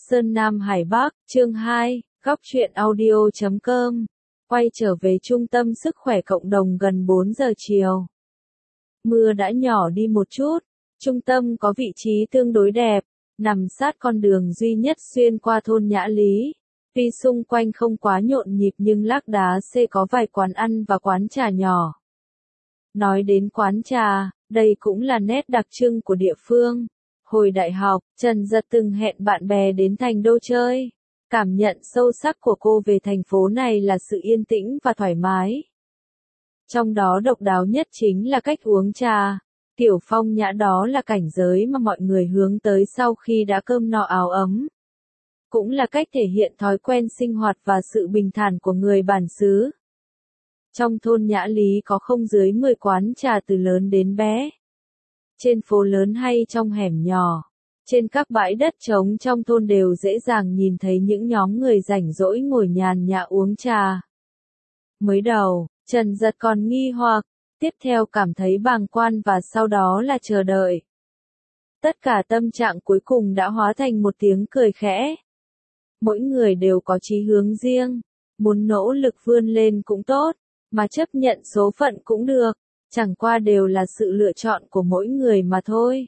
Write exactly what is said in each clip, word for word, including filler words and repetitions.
Sơn Nam Hải Bắc, chương hai, góc truyện audio chấm com, quay trở về trung tâm sức khỏe cộng đồng gần bốn giờ chiều. Mưa đã nhỏ đi một chút, trung tâm có vị trí tương đối đẹp, nằm sát con đường duy nhất xuyên qua thôn Nhã Lý. Tuy xung quanh không quá nhộn nhịp nhưng lác đá xê có vài quán ăn và quán trà nhỏ. Nói đến quán trà, đây cũng là nét đặc trưng của địa phương. Hồi đại học, Trần Dật từng hẹn bạn bè đến Thành Đô chơi. Cảm nhận sâu sắc của cô về thành phố này là sự yên tĩnh và thoải mái. Trong đó độc đáo nhất chính là cách uống trà. Kiểu phong nhã đó là cảnh giới mà mọi người hướng tới sau khi đã cơm no áo ấm. Cũng là cách thể hiện thói quen sinh hoạt và sự bình thản của người bản xứ. Trong thôn Nhã Lý có không dưới mười quán trà từ lớn đến bé. Trên phố lớn hay trong hẻm nhỏ, trên các bãi đất trống trong thôn đều dễ dàng nhìn thấy những nhóm người rảnh rỗi ngồi nhàn nhã uống trà. Mới đầu, Trần Dật còn nghi hoặc, tiếp theo cảm thấy bàng quan và sau đó là chờ đợi. Tất cả tâm trạng cuối cùng đã hóa thành một tiếng cười khẽ. Mỗi người đều có chí hướng riêng, muốn nỗ lực vươn lên cũng tốt, mà chấp nhận số phận cũng được, chẳng qua đều là sự lựa chọn của mỗi người mà thôi.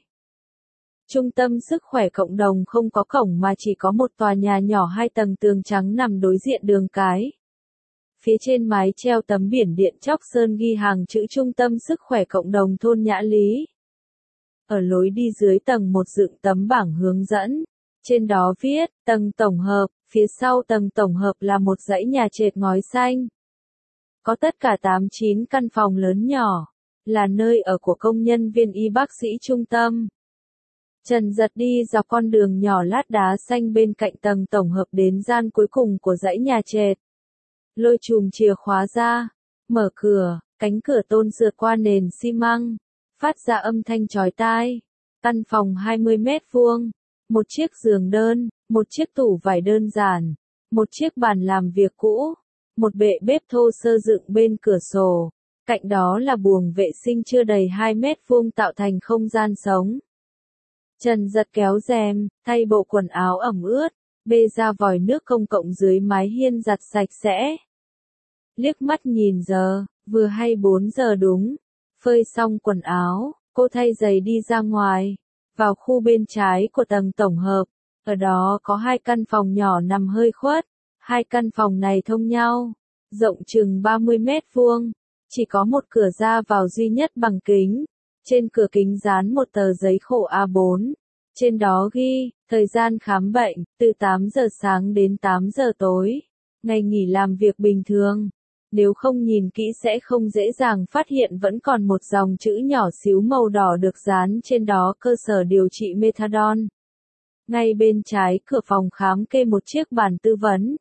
Trung tâm sức khỏe cộng đồng không có cổng mà chỉ có một tòa nhà nhỏ hai tầng tường trắng nằm đối diện đường cái. Phía trên mái treo tấm biển điện chóc sơn ghi hàng chữ Trung tâm sức khỏe cộng đồng thôn Nhã Lý. Ở lối đi dưới tầng một dựng tấm bảng hướng dẫn. Trên đó viết, tầng tổng hợp, phía sau tầng tổng hợp là một dãy nhà trệt ngói xanh. Có tất cả tám chín căn phòng lớn nhỏ, là nơi ở của công nhân viên y bác sĩ trung tâm. Trần Dật đi dọc con đường nhỏ lát đá xanh bên cạnh tầng tổng hợp đến gian cuối cùng của dãy nhà trệt. Lôi chùm chìa khóa ra, mở cửa, cánh cửa tôn sượt qua nền xi măng, phát ra âm thanh chói tai. Căn phòng hai mươi mét vuông. Một chiếc giường đơn, một chiếc tủ vải đơn giản, một chiếc bàn làm việc cũ, một bệ bếp thô sơ dựng bên cửa sổ, cạnh đó là buồng vệ sinh chưa đầy hai mét vuông tạo thành không gian sống. Trần Dật kéo rèm, thay bộ quần áo ẩm ướt, bê ra vòi nước công cộng dưới mái hiên giặt sạch sẽ. Liếc mắt nhìn giờ, vừa hay bốn giờ đúng, phơi xong quần áo, cô thay giày đi ra ngoài. Vào khu bên trái của tầng tổng hợp, ở đó có hai căn phòng nhỏ nằm hơi khuất, hai căn phòng này thông nhau, rộng chừng ba mươi mét vuông, chỉ có một cửa ra vào duy nhất bằng kính, trên cửa kính dán một tờ giấy khổ A bốn, trên đó ghi, thời gian khám bệnh, từ tám giờ sáng đến tám giờ tối, ngày nghỉ làm việc bình thường. Nếu không nhìn kỹ sẽ không dễ dàng phát hiện vẫn còn một dòng chữ nhỏ xíu màu đỏ được dán trên đó cơ sở điều trị methadone. Ngay bên trái cửa phòng khám kê một chiếc bàn tư vấn.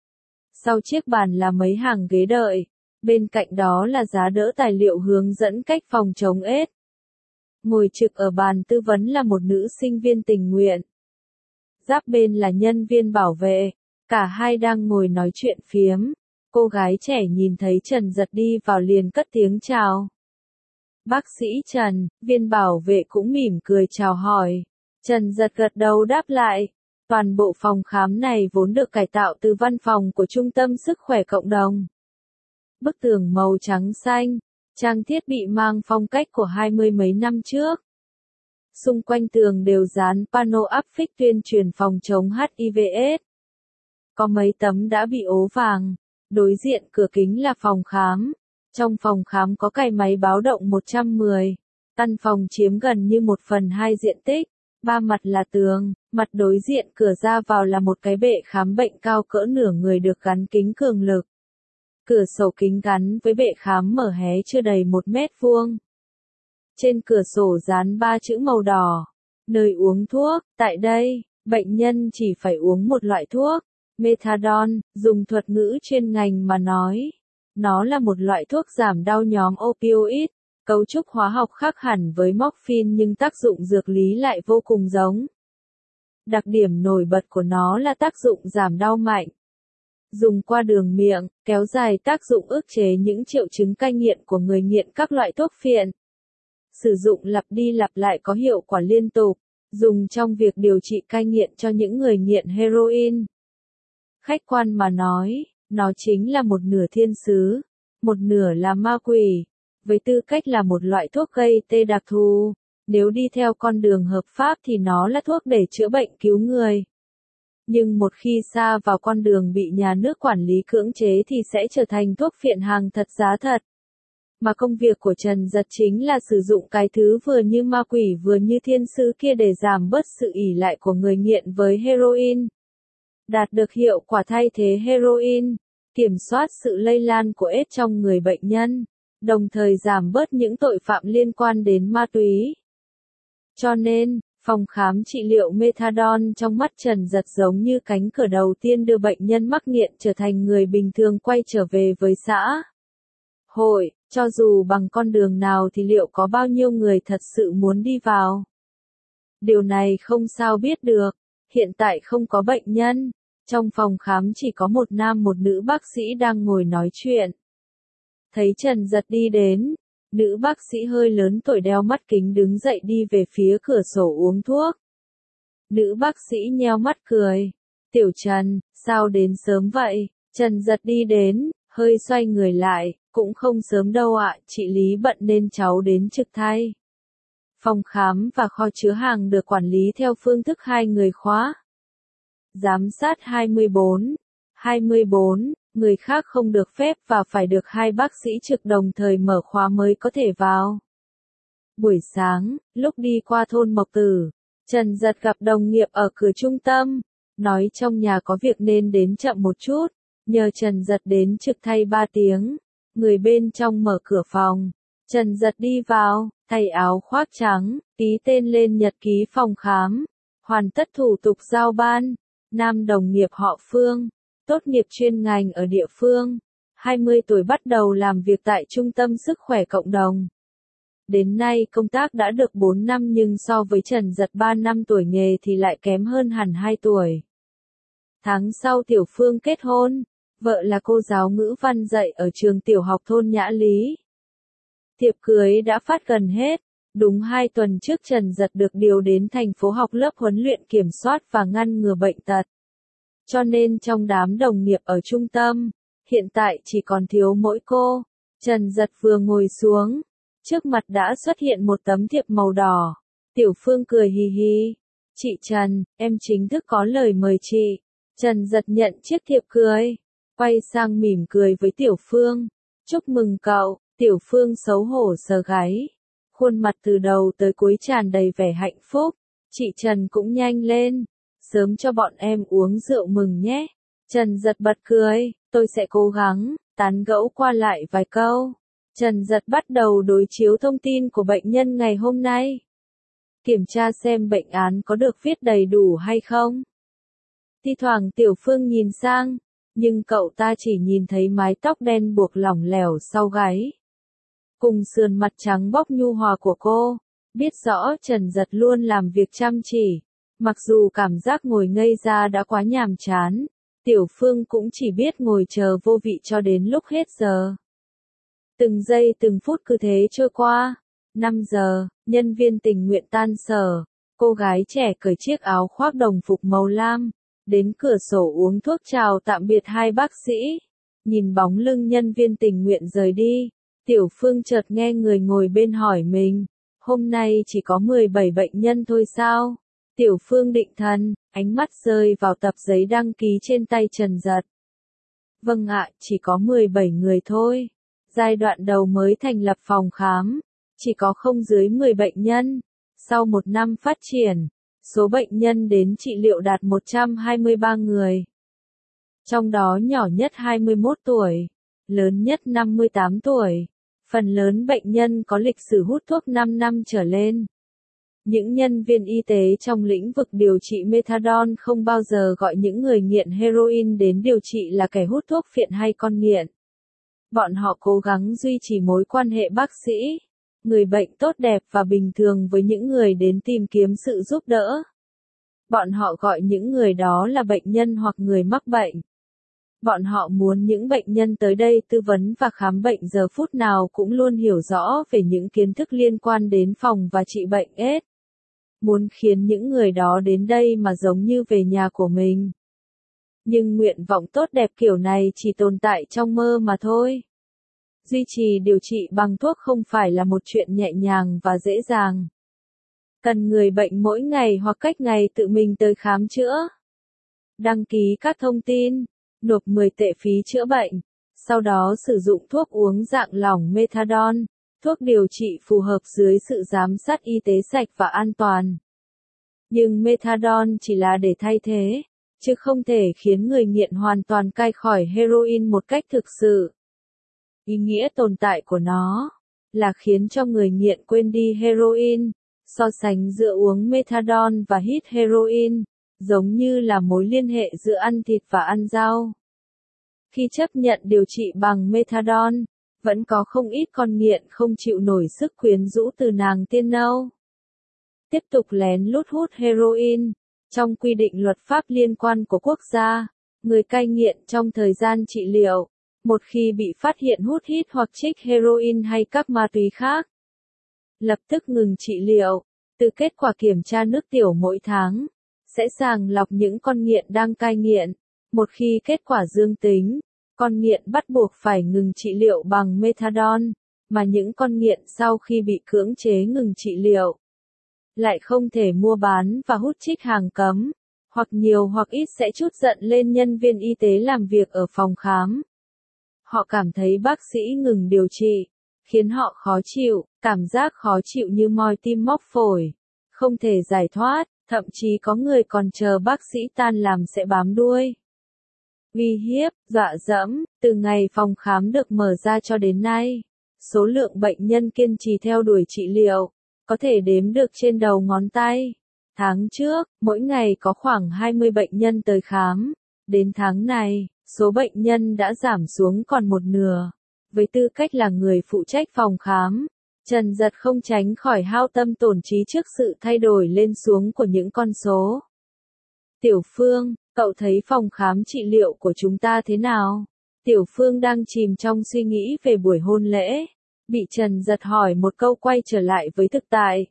Sau chiếc bàn là mấy hàng ghế đợi, bên cạnh đó là giá đỡ tài liệu hướng dẫn cách phòng chống ết. Ngồi trực ở bàn tư vấn là một nữ sinh viên tình nguyện. Giáp bên là nhân viên bảo vệ, cả hai đang ngồi nói chuyện phiếm. Cô gái trẻ nhìn thấy Trần Dật đi vào liền cất tiếng chào. Bác sĩ Trần, viên bảo vệ cũng mỉm cười chào hỏi. Trần Dật gật đầu đáp lại. Toàn bộ phòng khám này vốn được cải tạo từ văn phòng của Trung tâm Sức khỏe Cộng đồng. Bức tường màu trắng xanh, trang thiết bị mang phong cách của hai mươi mấy năm trước. Xung quanh tường đều dán pano áp phích tuyên truyền phòng chống H I V AIDS. Có mấy tấm đã bị ố vàng. Đối diện cửa kính là phòng khám. Trong phòng khám có cài máy báo động một trăm mười. Căn phòng chiếm gần như một phần hai diện tích. Ba mặt là tường, mặt đối diện cửa ra vào là một cái bệ khám bệnh cao cỡ nửa người được gắn kính cường lực. Cửa sổ kính gắn với bệ khám mở hé chưa đầy một mét vuông. Trên cửa sổ dán ba chữ màu đỏ. Nơi uống thuốc, tại đây, bệnh nhân chỉ phải uống một loại thuốc. Methadone, dùng thuật ngữ chuyên ngành mà nói, nó là một loại thuốc giảm đau nhóm opioid, cấu trúc hóa học khác hẳn với morphine nhưng tác dụng dược lý lại vô cùng giống. Đặc điểm nổi bật của nó là tác dụng giảm đau mạnh. Dùng qua đường miệng, kéo dài tác dụng ức chế những triệu chứng cai nghiện của người nghiện các loại thuốc phiện. Sử dụng lặp đi lặp lại có hiệu quả liên tục, dùng trong việc điều trị cai nghiện cho những người nghiện heroin. Khách quan mà nói, nó chính là một nửa thiên sứ, một nửa là ma quỷ, với tư cách là một loại thuốc gây tê đặc thù. Nếu đi theo con đường hợp pháp thì nó là thuốc để chữa bệnh cứu người. Nhưng một khi xa vào con đường bị nhà nước quản lý cưỡng chế thì sẽ trở thành thuốc phiện hàng thật giá thật. Mà công việc của Trần Dật chính là sử dụng cái thứ vừa như ma quỷ vừa như thiên sứ kia để giảm bớt sự ỷ lại của người nghiện với heroin. Đạt được hiệu quả thay thế heroin, kiểm soát sự lây lan của ết trong người bệnh nhân, đồng thời giảm bớt những tội phạm liên quan đến ma túy. Cho nên, phòng khám trị liệu methadone trong mắt Trần Dật giống như cánh cửa đầu tiên đưa bệnh nhân mắc nghiện trở thành người bình thường quay trở về với xã hội, cho dù bằng con đường nào thì liệu có bao nhiêu người thật sự muốn đi vào? Điều này không sao biết được, hiện tại không có bệnh nhân, trong phòng khám chỉ có một nam một nữ bác sĩ đang ngồi nói chuyện. Thấy Trần Dật đi đến, nữ bác sĩ hơi lớn tuổi đeo mắt kính đứng dậy đi về phía cửa sổ uống thuốc. Nữ bác sĩ nheo mắt cười. Tiểu Trần, sao đến sớm vậy? Trần Dật đi đến, hơi xoay người lại, cũng không sớm đâu ạ, chị Lý bận nên cháu đến trực thay. Phòng khám và kho chứa hàng được quản lý theo phương thức hai người khóa. Giám sát hai mươi bốn. hai mươi bốn, người khác không được phép và phải được hai bác sĩ trực đồng thời mở khóa mới có thể vào. Buổi sáng, lúc đi qua thôn Mộc Tử, Trần Dật gặp đồng nghiệp ở cửa trung tâm, nói trong nhà có việc nên đến chậm một chút, nhờ Trần Dật đến trực thay ba tiếng. Người bên trong mở cửa phòng, Trần Dật đi vào, thay áo khoác trắng, ký tên lên nhật ký phòng khám, hoàn tất thủ tục giao ban. Nam đồng nghiệp họ Phương, tốt nghiệp chuyên ngành ở địa phương, hai mươi tuổi bắt đầu làm việc tại Trung tâm Sức khỏe Cộng đồng. Đến nay công tác đã được bốn năm nhưng so với Trần Dật ba năm tuổi nghề thì lại kém hơn hẳn hai tuổi. Tháng sau Tiểu Phương kết hôn, vợ là cô giáo ngữ văn dạy ở trường tiểu học thôn Nhã Lý. Thiệp cưới đã phát gần hết, đúng hai tuần trước Trần Dật được điều đến thành phố học lớp huấn luyện kiểm soát và ngăn ngừa bệnh tật. Cho nên trong đám đồng nghiệp ở trung tâm, hiện tại chỉ còn thiếu mỗi cô. Trần Dật vừa ngồi xuống, trước mặt đã xuất hiện một tấm thiệp màu đỏ. Tiểu Phương cười hì hì. Chị Trần, em chính thức có lời mời chị. Trần Dật nhận chiếc thiệp cưới, quay sang mỉm cười với Tiểu Phương. Chúc mừng cậu. Tiểu Phương xấu hổ sờ gáy, khuôn mặt từ đầu tới cuối tràn đầy vẻ hạnh phúc. Chị Trần cũng nhanh lên, sớm cho bọn em uống rượu mừng nhé. Trần Dật bật cười, tôi sẽ cố gắng, tán gẫu qua lại vài câu. Trần Dật bắt đầu đối chiếu thông tin của bệnh nhân ngày hôm nay. Kiểm tra xem bệnh án có được viết đầy đủ hay không. Thi thoảng Tiểu Phương nhìn sang, nhưng cậu ta chỉ nhìn thấy mái tóc đen buộc lỏng lẻo sau gáy, cùng sườn mặt trắng bóc nhu hòa của cô, biết rõ Trần Dật luôn làm việc chăm chỉ, mặc dù cảm giác ngồi ngây ra đã quá nhàm chán, Tiểu Phương cũng chỉ biết ngồi chờ vô vị cho đến lúc hết giờ. Từng giây từng phút cứ thế trôi qua, năm giờ, nhân viên tình nguyện tan sở, cô gái trẻ cởi chiếc áo khoác đồng phục màu lam, đến cửa sổ uống thuốc chào tạm biệt hai bác sĩ, nhìn bóng lưng nhân viên tình nguyện rời đi. Tiểu Phương chợt nghe người ngồi bên hỏi mình, hôm nay chỉ có mười bảy bệnh nhân thôi sao? Tiểu Phương định thần, ánh mắt rơi vào tập giấy đăng ký trên tay Trần Dật. Vâng ạ, chỉ có mười bảy người thôi. Giai đoạn đầu mới thành lập phòng khám, chỉ có không dưới mười bệnh nhân. Sau một năm phát triển, số bệnh nhân đến trị liệu đạt một trăm hai mươi ba người. Trong đó nhỏ nhất hai mươi mốt tuổi, lớn nhất năm mươi tám tuổi. Phần lớn bệnh nhân có lịch sử hút thuốc năm năm trở lên. Những nhân viên y tế trong lĩnh vực điều trị methadone không bao giờ gọi những người nghiện heroin đến điều trị là kẻ hút thuốc phiện hay con nghiện. Bọn họ cố gắng duy trì mối quan hệ bác sĩ, người bệnh tốt đẹp và bình thường với những người đến tìm kiếm sự giúp đỡ. Bọn họ gọi những người đó là bệnh nhân hoặc người mắc bệnh. Bọn họ muốn những bệnh nhân tới đây tư vấn và khám bệnh giờ phút nào cũng luôn hiểu rõ về những kiến thức liên quan đến phòng và trị bệnh ết. muốn khiến những người đó đến đây mà giống như về nhà của mình. Nhưng nguyện vọng tốt đẹp kiểu này chỉ tồn tại trong mơ mà thôi. Duy trì điều trị bằng thuốc không phải là một chuyện nhẹ nhàng và dễ dàng. Cần người bệnh mỗi ngày hoặc cách ngày tự mình tới khám chữa. Đăng ký các thông tin, nộp mười tệ phí chữa bệnh, sau đó sử dụng thuốc uống dạng lỏng methadone, thuốc điều trị phù hợp dưới sự giám sát y tế sạch và an toàn. Nhưng methadone chỉ là để thay thế, chứ không thể khiến người nghiện hoàn toàn cai khỏi heroin một cách thực sự. Ý nghĩa tồn tại của nó là khiến cho người nghiện quên đi heroin, so sánh giữa uống methadone và hít heroin, giống như là mối liên hệ giữa ăn thịt và ăn rau. Khi chấp nhận điều trị bằng methadone, vẫn có không ít con nghiện không chịu nổi sức quyến rũ từ nàng tiên nâu. Tiếp tục lén lút hút heroin. Trong quy định luật pháp liên quan của quốc gia, người cai nghiện trong thời gian trị liệu, một khi bị phát hiện hút hít hoặc trích heroin hay các ma túy khác, lập tức ngừng trị liệu. Từ kết quả kiểm tra nước tiểu mỗi tháng, sẽ sàng lọc những con nghiện đang cai nghiện. Một khi kết quả dương tính, con nghiện bắt buộc phải ngừng trị liệu bằng methadone, mà những con nghiện sau khi bị cưỡng chế ngừng trị liệu, lại không thể mua bán và hút trích hàng cấm, hoặc nhiều hoặc ít sẽ trút giận lên nhân viên y tế làm việc ở phòng khám. Họ cảm thấy bác sĩ ngừng điều trị, khiến họ khó chịu, cảm giác khó chịu như moi tim móc phổi, không thể giải thoát, thậm chí có người còn chờ bác sĩ tan làm sẽ bám đuôi. Uy hiếp, dọa dẫm, từ ngày phòng khám được mở ra cho đến nay, số lượng bệnh nhân kiên trì theo đuổi trị liệu có thể đếm được trên đầu ngón tay. Tháng trước, mỗi ngày có khoảng hai mươi bệnh nhân tới khám. Đến tháng này, số bệnh nhân đã giảm xuống còn một nửa. Với tư cách là người phụ trách phòng khám, Trần Dật không tránh khỏi hao tâm tổn trí trước sự thay đổi lên xuống của những con số. Tiểu Phương, cậu thấy phòng khám trị liệu của chúng ta thế nào? Tiểu Phương đang chìm trong suy nghĩ về buổi hôn lễ. Bị Trần Dật hỏi một câu quay trở lại với thực tại.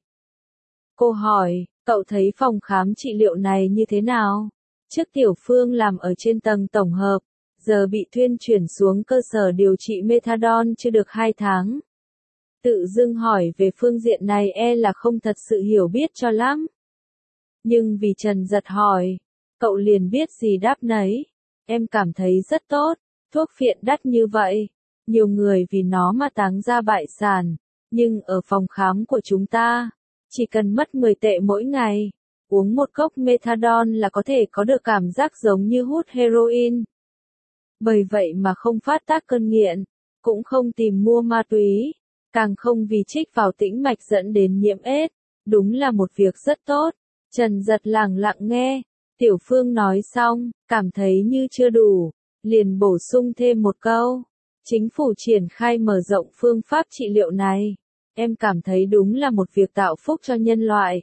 Cô hỏi, cậu thấy phòng khám trị liệu này như thế nào? Trước Tiểu Phương làm ở trên tầng tổng hợp, giờ bị thuyên chuyển xuống cơ sở điều trị methadone chưa được hai tháng. Tự dưng hỏi về phương diện này e là không thật sự hiểu biết cho lắm. Nhưng vì Trần Dật hỏi, cậu liền biết gì đáp nấy. Em cảm thấy rất tốt, thuốc phiện đắt như vậy. Nhiều người vì nó mà táng ra bại sản, nhưng ở phòng khám của chúng ta, chỉ cần mất mười tệ mỗi ngày, uống một cốc methadone là có thể có được cảm giác giống như hút heroin. Bởi vậy mà không phát tác cơn nghiện, cũng không tìm mua ma túy, càng không vì trích vào tĩnh mạch dẫn đến nhiễm ết, đúng là một việc rất tốt. Trần Dật lặng lặng nghe, Tiểu Phương nói xong, cảm thấy như chưa đủ, liền bổ sung thêm một câu. Chính phủ triển khai mở rộng phương pháp trị liệu này. Em cảm thấy đúng là một việc tạo phúc cho nhân loại.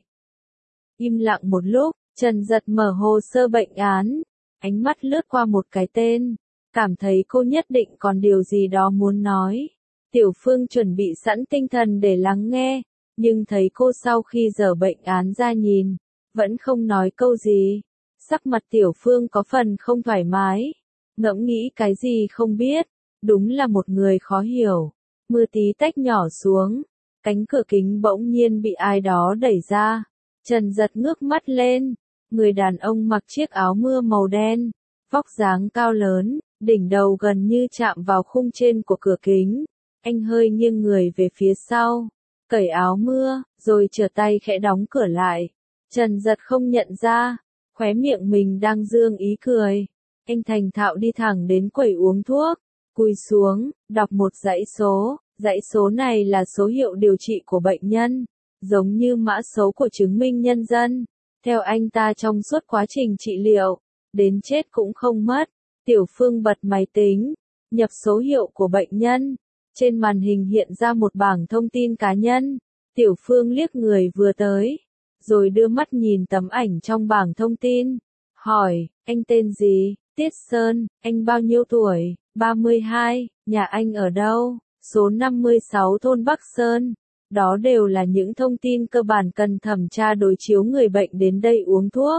Im lặng một lúc, Trần Dật mở hồ sơ bệnh án. Ánh mắt lướt qua một cái tên. Cảm thấy cô nhất định còn điều gì đó muốn nói. Tiểu Phương chuẩn bị sẵn tinh thần để lắng nghe. Nhưng thấy cô sau khi dở bệnh án ra nhìn, vẫn không nói câu gì. Sắc mặt Tiểu Phương có phần không thoải mái. Ngẫm nghĩ cái gì không biết. Đúng là một người khó hiểu. Mưa tí tách nhỏ xuống. Cánh cửa kính bỗng nhiên bị ai đó đẩy ra. Trần Dật ngước mắt lên. Người đàn ông mặc chiếc áo mưa màu đen. Vóc dáng cao lớn, đỉnh đầu gần như chạm vào khung trên của cửa kính. Anh hơi nghiêng người về phía sau. Cởi áo mưa, rồi trở tay khẽ đóng cửa lại. Trần Dật không nhận ra. Khóe miệng mình đang dương ý cười. Anh thành thạo đi thẳng đến quầy uống thuốc. Cúi xuống, đọc một dãy số, dãy số này là số hiệu điều trị của bệnh nhân, giống như mã số của chứng minh nhân dân. Theo anh ta trong suốt quá trình trị liệu, đến chết cũng không mất. Tiểu Phương bật máy tính, nhập số hiệu của bệnh nhân. Trên màn hình hiện ra một bảng thông tin cá nhân. Tiểu Phương liếc người vừa tới, rồi đưa mắt nhìn tấm ảnh trong bảng thông tin. Hỏi, anh tên gì? Tiết Sơn, anh bao nhiêu tuổi? ba mươi hai, nhà anh ở đâu? Số năm mươi sáu thôn Bắc Sơn. Đó đều là những thông tin cơ bản cần thẩm tra đối chiếu người bệnh đến đây uống thuốc.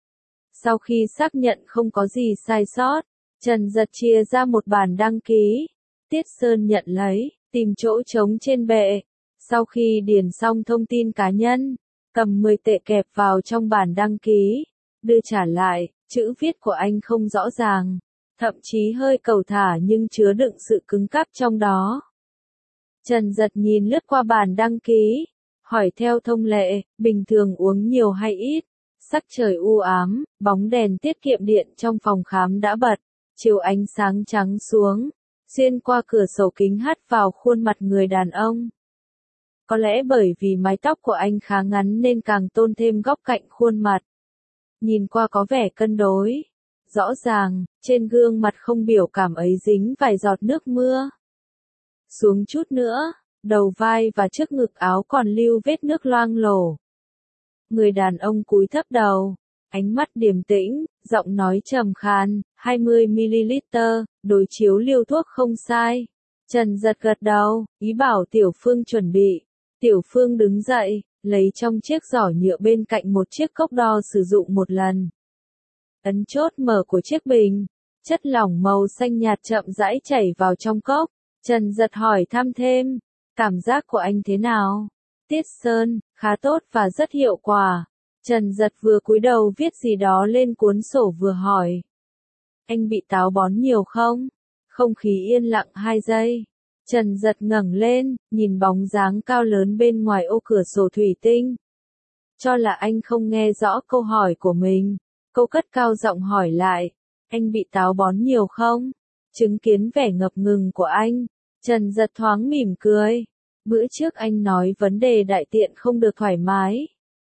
Sau khi xác nhận không có gì sai sót, Trần Giật chia ra một bản đăng ký. Tiết Sơn nhận lấy, tìm chỗ trống trên bệ. Sau khi điền xong thông tin cá nhân, cầm mười tệ kẹp vào trong bản đăng ký, đưa trả lại. Chữ viết của anh không rõ ràng, thậm chí hơi cầu thả nhưng chứa đựng sự cứng cáp trong đó. Trần Giật nhìn lướt qua bản đăng ký, hỏi theo thông lệ, bình thường uống nhiều hay ít? Sắc trời u ám, bóng đèn tiết kiệm điện trong phòng khám đã bật, chiếu ánh sáng trắng xuống, xuyên qua cửa sổ kính hắt vào khuôn mặt người đàn ông. Có lẽ bởi vì mái tóc của anh khá ngắn nên càng tôn thêm góc cạnh khuôn mặt. Nhìn qua có vẻ cân đối. Rõ ràng, trên gương mặt không biểu cảm ấy dính vài giọt nước mưa. Xuống chút nữa, đầu vai và trước ngực áo còn lưu vết nước loang lổ. Người đàn ông cúi thấp đầu, ánh mắt điềm tĩnh, giọng nói trầm khàn, hai mươi mi-li-lít, đối chiếu liều thuốc không sai. Trần Giật gật đầu, ý bảo Tiểu Phương chuẩn bị. Tiểu Phương đứng dậy, lấy trong chiếc giỏ nhựa bên cạnh một chiếc cốc đo sử dụng một lần. Ấn chốt mở của chiếc bình, chất lỏng màu xanh nhạt chậm rãi chảy vào trong cốc. Trần Giật hỏi thăm thêm, cảm giác của anh thế nào? Tiết Sơn, khá tốt và rất hiệu quả. Trần Giật vừa cúi đầu viết gì đó lên cuốn sổ vừa hỏi. Anh bị táo bón nhiều không? Không khí yên lặng hai giây. Trần Giật ngẩng lên, nhìn bóng dáng cao lớn bên ngoài ô cửa sổ thủy tinh. Cho là anh không nghe rõ câu hỏi của mình. Cô cất cao giọng hỏi lại, anh bị táo bón nhiều không? Chứng kiến vẻ ngập ngừng của anh, Trần Giật thoáng mỉm cười. Bữa trước anh nói vấn đề đại tiện không được thoải mái.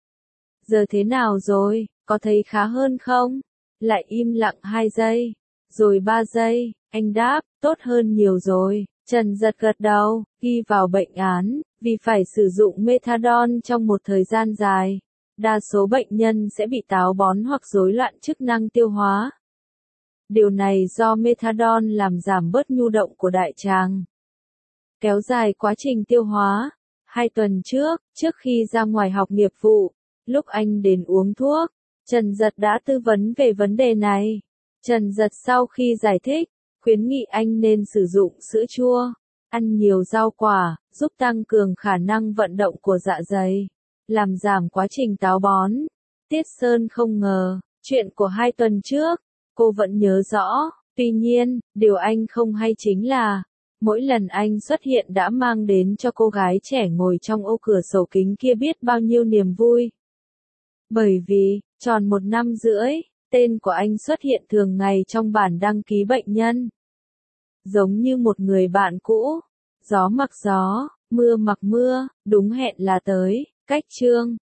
Giờ thế nào rồi, có thấy khá hơn không? Lại im lặng hai giây, rồi ba giây, anh đáp, tốt hơn nhiều rồi. Trần Giật gật đầu, ghi vào bệnh án, vì phải sử dụng methadone trong một thời gian dài. Đa số bệnh nhân sẽ bị táo bón hoặc rối loạn chức năng tiêu hóa. Điều này do methadone làm giảm bớt nhu động của đại tràng, kéo dài quá trình tiêu hóa. Hai tuần trước, trước khi ra ngoài học nghiệp vụ, lúc anh đến uống thuốc, Trần Giật đã tư vấn về vấn đề này. Trần Giật sau khi giải thích, khuyến nghị anh nên sử dụng sữa chua, ăn nhiều rau quả, giúp tăng cường khả năng vận động của dạ dày, làm giảm quá trình táo bón. Tiết Sơn không ngờ, chuyện của hai tuần trước, cô vẫn nhớ rõ. Tuy nhiên, điều anh không hay chính là, mỗi lần anh xuất hiện đã mang đến cho cô gái trẻ ngồi trong ô cửa sổ kính kia biết bao nhiêu niềm vui. Bởi vì, tròn một năm rưỡi, tên của anh xuất hiện thường ngày trong bản đăng ký bệnh nhân. Giống như một người bạn cũ, gió mặc gió, mưa mặc mưa, đúng hẹn là tới. Cách chương